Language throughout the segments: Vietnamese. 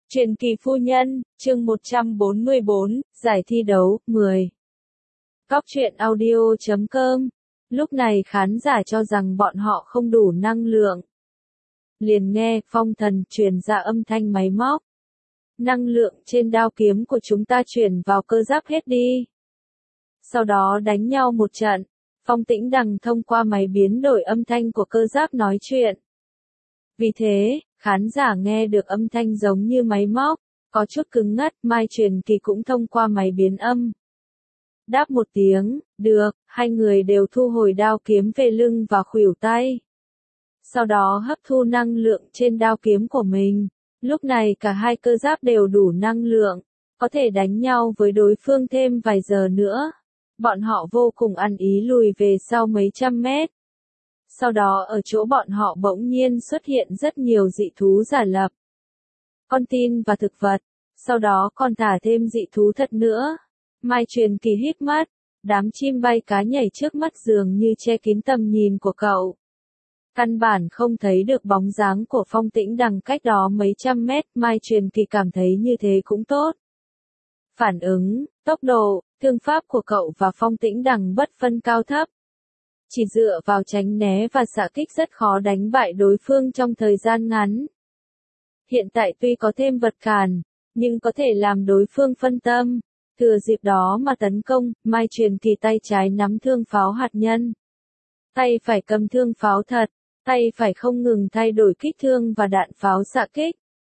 Truyền kỳ phu nhân, chương 144, giải thi đấu, 10. Góc truyện audio.com. Lúc này khán giả cho rằng bọn họ không đủ năng lượng. Liền nghe phong thần truyền ra âm thanh máy móc. Năng lượng trên đao kiếm của chúng ta chuyển vào cơ giáp hết đi. Sau đó đánh nhau một trận. Phong Tĩnh Đằng thông qua máy biến đổi âm thanh của cơ giáp nói chuyện. Vì thế, khán giả nghe được âm thanh giống như máy móc, có chút cứng ngắt. Mai Truyền Kỳ cũng thông qua máy biến âm. Đáp một tiếng, được, hai người đều thu hồi đao kiếm về lưng và khuỷu tay. Sau đó hấp thu năng lượng trên đao kiếm của mình. Lúc này cả hai cơ giáp đều đủ năng lượng, có thể đánh nhau với đối phương thêm vài giờ nữa. Bọn họ vô cùng ăn ý lùi về sau mấy trăm mét. Sau đó ở chỗ bọn họ bỗng nhiên xuất hiện rất nhiều dị thú giả lập. Con tin và thực vật, sau đó còn thả thêm dị thú thật nữa. Mai Truyền Kỳ híp mắt, đám chim bay cá nhảy trước mắt dường như che kín tầm nhìn của cậu. Căn bản không thấy được bóng dáng của Phong Tĩnh Đằng cách đó mấy trăm mét. Mai Truyền Kỳ cảm thấy như thế cũng tốt. Phản ứng, tốc độ, thương pháp của cậu và Phong Tĩnh Đằng bất phân cao thấp. Chỉ dựa vào tránh né và xạ kích rất khó đánh bại đối phương trong thời gian ngắn. Hiện tại tuy có thêm vật cản, nhưng có thể làm đối phương phân tâm. Thừa dịp đó mà tấn công. Mai Truyền Kỳ tay trái nắm thương pháo hạt nhân. Tay phải cầm thương pháo thật. Tay phải không ngừng thay đổi kích thương và đạn pháo xạ kích.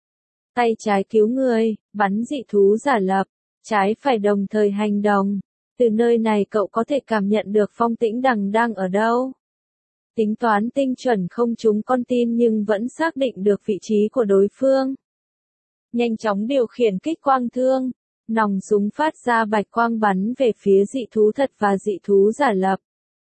Tay trái cứu người, bắn dị thú giả lập. Trái phải đồng thời hành động. Từ nơi này cậu có thể cảm nhận được Phong Tĩnh Đằng đang ở đâu. Tính toán tinh chuẩn không trúng con tin nhưng vẫn xác định được vị trí của đối phương. Nhanh chóng điều khiển kích quang thương. Nòng súng phát ra bạch quang bắn về phía dị thú thật và dị thú giả lập.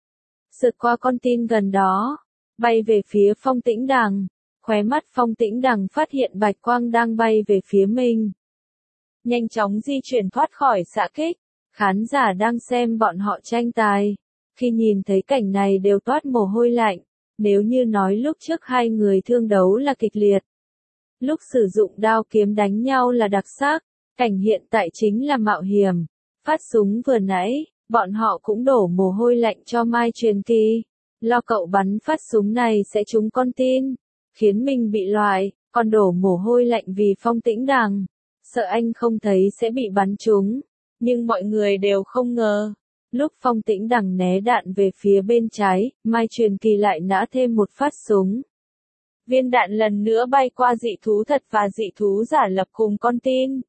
Sượt qua con tin gần đó. Bay về phía Phong Tĩnh Đằng. Khóe mắt Phong Tĩnh Đằng phát hiện bạch quang đang bay về phía mình. Nhanh chóng di chuyển thoát khỏi xạ kích. Khán giả đang xem bọn họ tranh tài. Khi nhìn thấy cảnh này đều toát mồ hôi lạnh. Nếu như nói lúc trước hai người thương đấu là kịch liệt. Lúc sử dụng đao kiếm đánh nhau là đặc sắc. Cảnh hiện tại chính là mạo hiểm. Phát súng vừa nãy, bọn họ cũng đổ mồ hôi lạnh cho Mai Truyền Kỳ. Lo cậu bắn phát súng này sẽ trúng con tin. Khiến mình bị loại, còn đổ mồ hôi lạnh vì Phong Tĩnh Đằng. Sợ anh không thấy sẽ bị bắn trúng. Nhưng mọi người đều không ngờ. Lúc Phong Tĩnh Đằng né đạn về phía bên trái, Mai Truyền Kỳ lại nã thêm một phát súng. Viên đạn lần nữa bay qua dị thú thật và dị thú giả lập cùng con tin.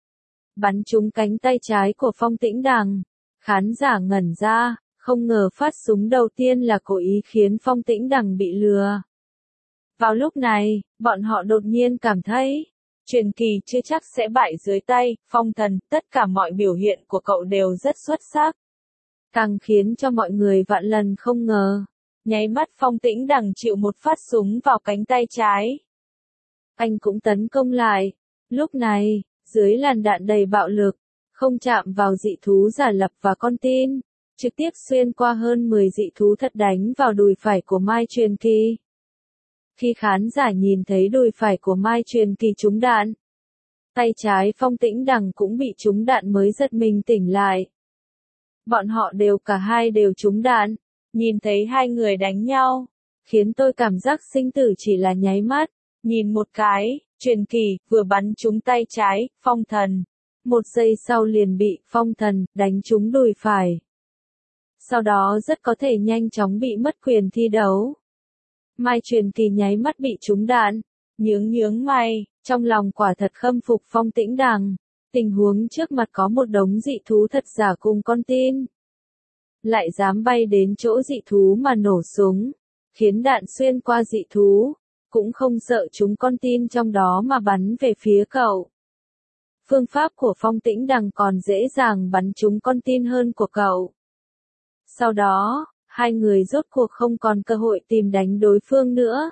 Bắn trúng cánh tay trái của Phong Tĩnh Đằng. Khán giả ngẩn ra, không ngờ phát súng đầu tiên là cố ý khiến Phong Tĩnh Đằng bị lừa. Vào lúc này, bọn họ đột nhiên cảm thấy, Truyền Kỳ chưa chắc sẽ bại dưới tay Phong Thần, tất cả mọi biểu hiện của cậu đều rất xuất sắc. Càng khiến cho mọi người vạn lần không ngờ. Nháy mắt Phong Tĩnh Đằng chịu một phát súng vào cánh tay trái. Anh cũng tấn công lại. Lúc này, dưới làn đạn đầy bạo lực, không chạm vào dị thú giả lập và con tin, trực tiếp xuyên qua hơn 10 dị thú thật đánh vào đùi phải của Mai Truyền Kỳ. Khi khán giả nhìn thấy đùi phải của Mai Truyền Kỳ trúng đạn, tay trái Phong Tĩnh Đằng cũng bị trúng đạn mới giật mình tỉnh lại. Bọn họ cả hai đều trúng đạn, nhìn thấy hai người đánh nhau, khiến tôi cảm giác sinh tử chỉ là nháy mắt, nhìn một cái, Truyền Kỳ vừa bắn trúng tay trái, Phong Thần. Một giây sau liền bị Phong Thần đánh trúng đùi phải. Sau đó rất có thể nhanh chóng bị mất quyền thi đấu. Mai Truyền Kỳ nháy mắt bị trúng đạn, nhướng mày, trong lòng quả thật khâm phục Phong Tĩnh Đằng. Tình huống trước mặt có một đống dị thú thật giả cùng con tin. Lại dám bay đến chỗ dị thú mà nổ súng, khiến đạn xuyên qua dị thú, cũng không sợ chúng con tin trong đó mà bắn về phía cậu. Phương pháp của Phong Tĩnh Đằng còn dễ dàng bắn trúng con tin hơn của cậu. Sau đó, hai người rốt cuộc không còn cơ hội tìm đánh đối phương nữa.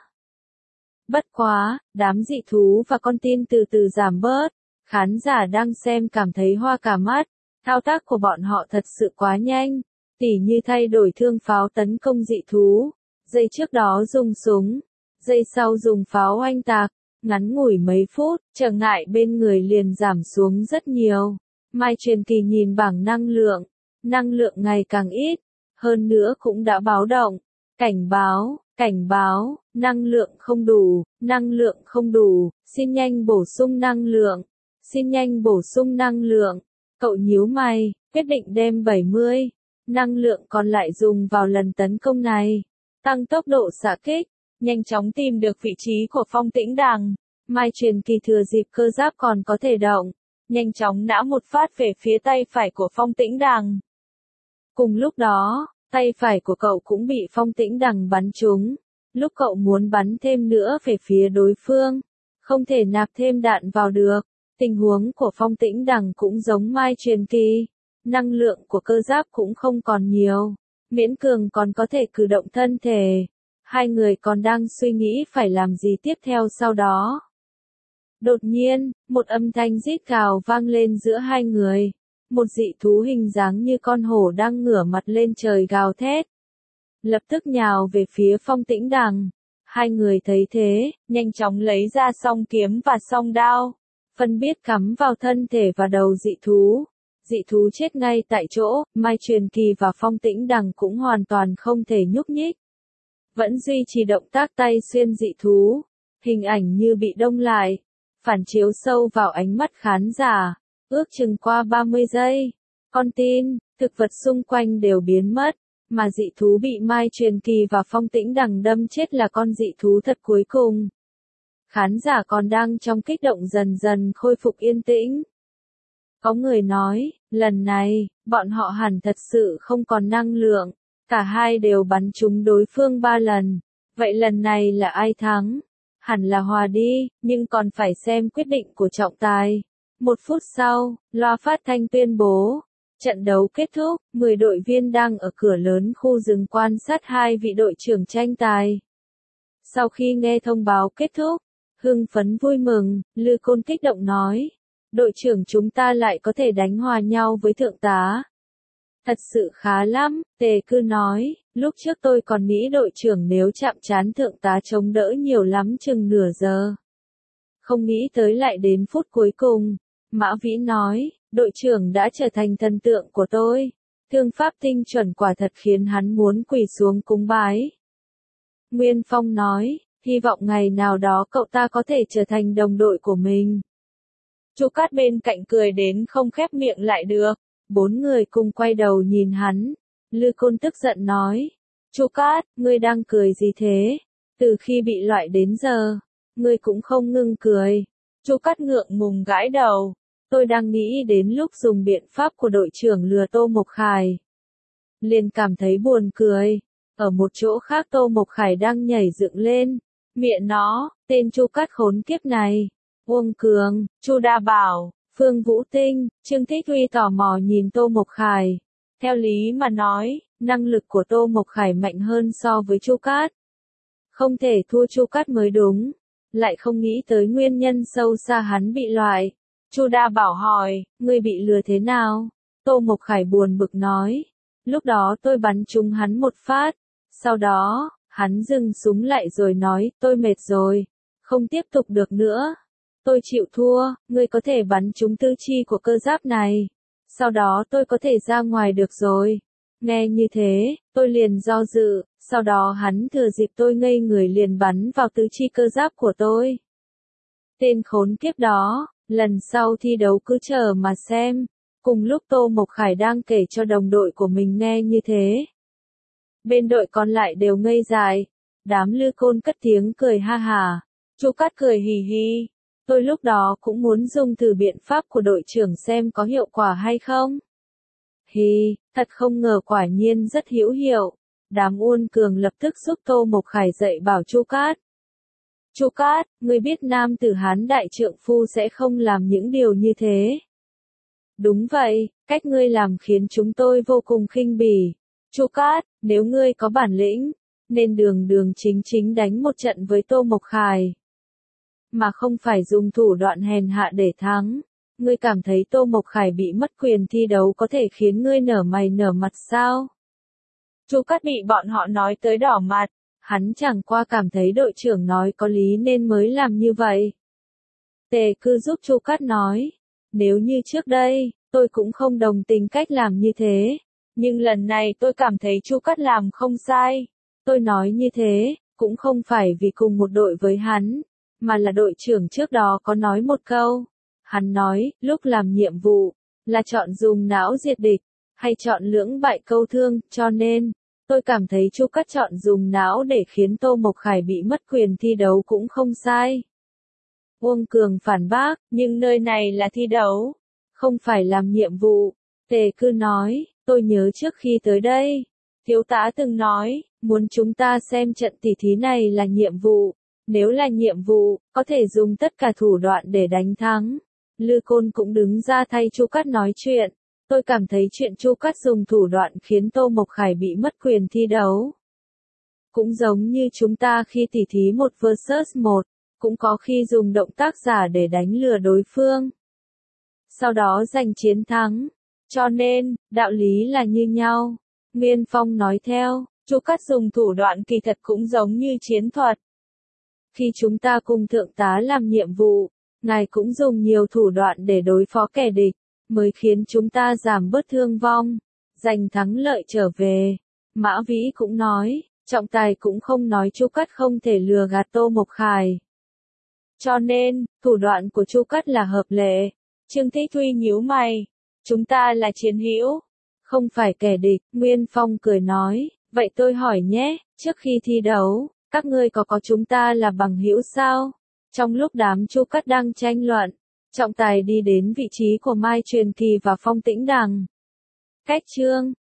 Bất quá, đám dị thú và con tin từ từ giảm bớt, khán giả đang xem cảm thấy hoa cả mắt, thao tác của bọn họ thật sự quá nhanh, tỉ như thay đổi thương pháo tấn công dị thú, giây trước đó dùng súng, giây sau dùng pháo oanh tạc, Ngắn ngủi mấy phút, trở ngại bên người liền giảm xuống rất nhiều. Mai Truyền Kỳ nhìn bảng năng lượng ngày càng ít, hơn nữa cũng đã báo động. Cảnh báo, năng lượng không đủ, xin nhanh bổ sung năng lượng. Cậu nhíu mày, quyết định đem 70 năng lượng còn lại dùng vào lần tấn công này. Tăng tốc độ xạ kích, nhanh chóng tìm được vị trí của Phong Tĩnh Đằng. Mai Truyền Kỳ thừa dịp cơ giáp còn có thể động, nhanh chóng nã một phát về phía tay phải của Phong Tĩnh Đằng. Cùng lúc đó, tay phải của cậu cũng bị Phong Tĩnh Đằng bắn trúng. Lúc cậu muốn bắn thêm nữa về phía đối phương, không thể nạp thêm đạn vào được. Tình huống của Phong Tĩnh Đằng cũng giống Mai Truyền Kỳ. Năng lượng của cơ giáp cũng không còn nhiều, miễn cường còn có thể cử động thân thể. Hai người còn đang suy nghĩ phải làm gì tiếp theo sau đó. Đột nhiên, một âm thanh rít gào vang lên giữa hai người. Một dị thú hình dáng như con hổ đang ngửa mặt lên trời gào thét. Lập tức nhào về phía Phong Tĩnh Đằng. Hai người thấy thế, nhanh chóng lấy ra song kiếm và song đao. Phân biệt cắm vào thân thể và đầu dị thú. Dị thú chết ngay tại chỗ, Mai Truyền Kỳ và Phong Tĩnh Đằng cũng hoàn toàn không thể nhúc nhích. Vẫn duy trì động tác tay xuyên dị thú. Hình ảnh như bị đông lại. Phản chiếu sâu vào ánh mắt khán giả. Ước chừng qua 30 giây. Con tin, thực vật xung quanh đều biến mất. Mà dị thú bị Mai Truyền Kỳ và Phong Tĩnh Đằng đâm chết là con dị thú thật cuối cùng. Khán giả còn đang trong kích động dần dần khôi phục yên tĩnh. Có người nói, lần này, bọn họ hẳn thật sự không còn năng lượng. Cả hai đều bắn trúng đối phương 3 lần. Vậy lần này là ai thắng? Hẳn là hòa đi, nhưng còn phải xem quyết định của trọng tài. 1 phút sau, loa phát thanh tuyên bố. Trận đấu kết thúc, 10 đội viên đang ở cửa lớn khu rừng quan sát hai vị đội trưởng tranh tài. Sau khi nghe thông báo kết thúc, hưng phấn vui mừng, Lư Côn kích động nói. Đội trưởng chúng ta lại có thể đánh hòa nhau với thượng tá. Thật sự khá lắm, Tề Cư nói, lúc trước tôi còn nghĩ đội trưởng nếu chạm trán thượng tá chống đỡ nhiều lắm chừng nửa giờ. Không nghĩ tới lại đến phút cuối cùng. Mã Vĩ nói, đội trưởng đã trở thành thần tượng của tôi. Thương pháp tinh chuẩn quả thật khiến hắn muốn quỳ xuống cúng bái. Nguyên Phong nói, hy vọng ngày nào đó cậu ta có thể trở thành đồng đội của mình. Chu Cát bên cạnh cười đến không khép miệng lại được. 4 người cùng quay đầu nhìn hắn. Lư Côn tức giận nói. Chu Cát, ngươi đang cười gì thế? Từ khi bị loại đến giờ, ngươi cũng không ngưng cười. Chu Cát ngượng ngùng gãi đầu. Tôi đang nghĩ đến lúc dùng biện pháp của đội trưởng lừa Tô Mộc Khải. Liền cảm thấy buồn cười. Ở một chỗ khác Tô Mộc Khải đang nhảy dựng lên. Mẹ nó, tên Chu Cát khốn kiếp này. Uông Cường, Chu Đa Bảo, Phương Vũ Tinh, Trương Thích Huy tò mò nhìn Tô Mộc Khải. Theo lý mà nói, năng lực của Tô Mộc Khải mạnh hơn so với Chu Cát. Không thể thua Chu Cát mới đúng. Lại không nghĩ tới nguyên nhân sâu xa hắn bị loại. Chu Đa Bảo hỏi, ngươi bị lừa thế nào? Tô Mộc Khải buồn bực nói. Lúc đó tôi bắn trúng hắn một phát. Sau đó, hắn dừng súng lại rồi nói, tôi mệt rồi. Không tiếp tục được nữa. Tôi chịu thua, ngươi có thể bắn trúng tư chi của cơ giáp này. Sau đó tôi có thể ra ngoài được rồi. Nghe như thế, tôi liền do dự, sau đó hắn thừa dịp tôi ngây người liền bắn vào tứ chi cơ giáp của tôi. Tên khốn kiếp đó, lần sau thi đấu cứ chờ mà xem. Cùng lúc Tô Mộc Khải đang kể cho đồng đội của mình nghe như thế. Bên đội còn lại đều ngây dại. Đám Lư Côn cất tiếng cười ha hả. Chu Cát cười hì hì. Tôi lúc đó cũng muốn dùng thử biện pháp của đội trưởng xem có hiệu quả hay không. Hì, thật không ngờ quả nhiên rất hữu hiệu. Đám Uông Cường lập tức giúp Tô Mộc Khải dạy bảo Chu Cát. Chu Cát, ngươi biết nam tử Hán đại trượng phu sẽ không làm những điều như thế. Đúng vậy, cách ngươi làm khiến chúng tôi vô cùng khinh bỉ. Chu Cát, nếu ngươi có bản lĩnh, nên đường chính đánh một trận với Tô Mộc Khải. Mà không phải dùng thủ đoạn hèn hạ để thắng. Ngươi cảm thấy Tô Mộc Khải bị mất quyền thi đấu có thể khiến ngươi nở mày nở mặt sao? Chu Cát bị bọn họ nói tới đỏ mặt. Hắn chẳng qua cảm thấy đội trưởng nói có lý nên mới làm như vậy. Tề Cư giúp Chu Cát nói. Nếu như trước đây, tôi cũng không đồng tình cách làm như thế. Nhưng lần này tôi cảm thấy Chu Cát làm không sai. Tôi nói như thế, cũng không phải vì cùng một đội với hắn, mà là đội trưởng trước đó có nói một câu. Hắn nói, lúc làm nhiệm vụ, là chọn dùng não diệt địch, hay chọn lưỡng bại câu thương, cho nên, tôi cảm thấy Chu Cát chọn dùng não để khiến Tô Mộc Khải bị mất quyền thi đấu cũng không sai. Uông Cường phản bác, nhưng nơi này là thi đấu, không phải làm nhiệm vụ. Tề Cư nói, tôi nhớ trước khi tới đây, thiếu tá từng nói, muốn chúng ta xem trận tỉ thí này là nhiệm vụ. Nếu là nhiệm vụ, có thể dùng tất cả thủ đoạn để đánh thắng. Lư Côn cũng đứng ra thay Chu Cát nói chuyện. Tôi cảm thấy chuyện Chu Cát dùng thủ đoạn khiến Tô Mộc Khải bị mất quyền thi đấu. Cũng giống như chúng ta khi tỉ thí 1 vs 1, cũng có khi dùng động tác giả để đánh lừa đối phương. Sau đó giành chiến thắng. Cho nên, đạo lý là như nhau. Nguyên Phong nói theo, Chu Cát dùng thủ đoạn kỳ thật cũng giống như chiến thuật. Khi chúng ta cùng thượng tá làm nhiệm vụ, ngài cũng dùng nhiều thủ đoạn để đối phó kẻ địch, mới khiến chúng ta giảm bớt thương vong, giành thắng lợi trở về. Mã Vĩ cũng nói, trọng tài cũng không nói Chu Cát không thể lừa gạt Tô Mộc Khải. Cho nên, thủ đoạn của Chu Cát là hợp lệ. Trương Thích Huy nhíu mày, chúng ta là chiến hữu, không phải kẻ địch. Nguyên Phong cười nói, vậy tôi hỏi nhé, trước khi thi đấu, các ngươi có chúng ta là bằng hữu sao? Trong lúc đám Chu Cát đang tranh luận, trọng tài đi đến vị trí của Mai Truyền Kỳ và Phong Tĩnh Đằng. Cách Trương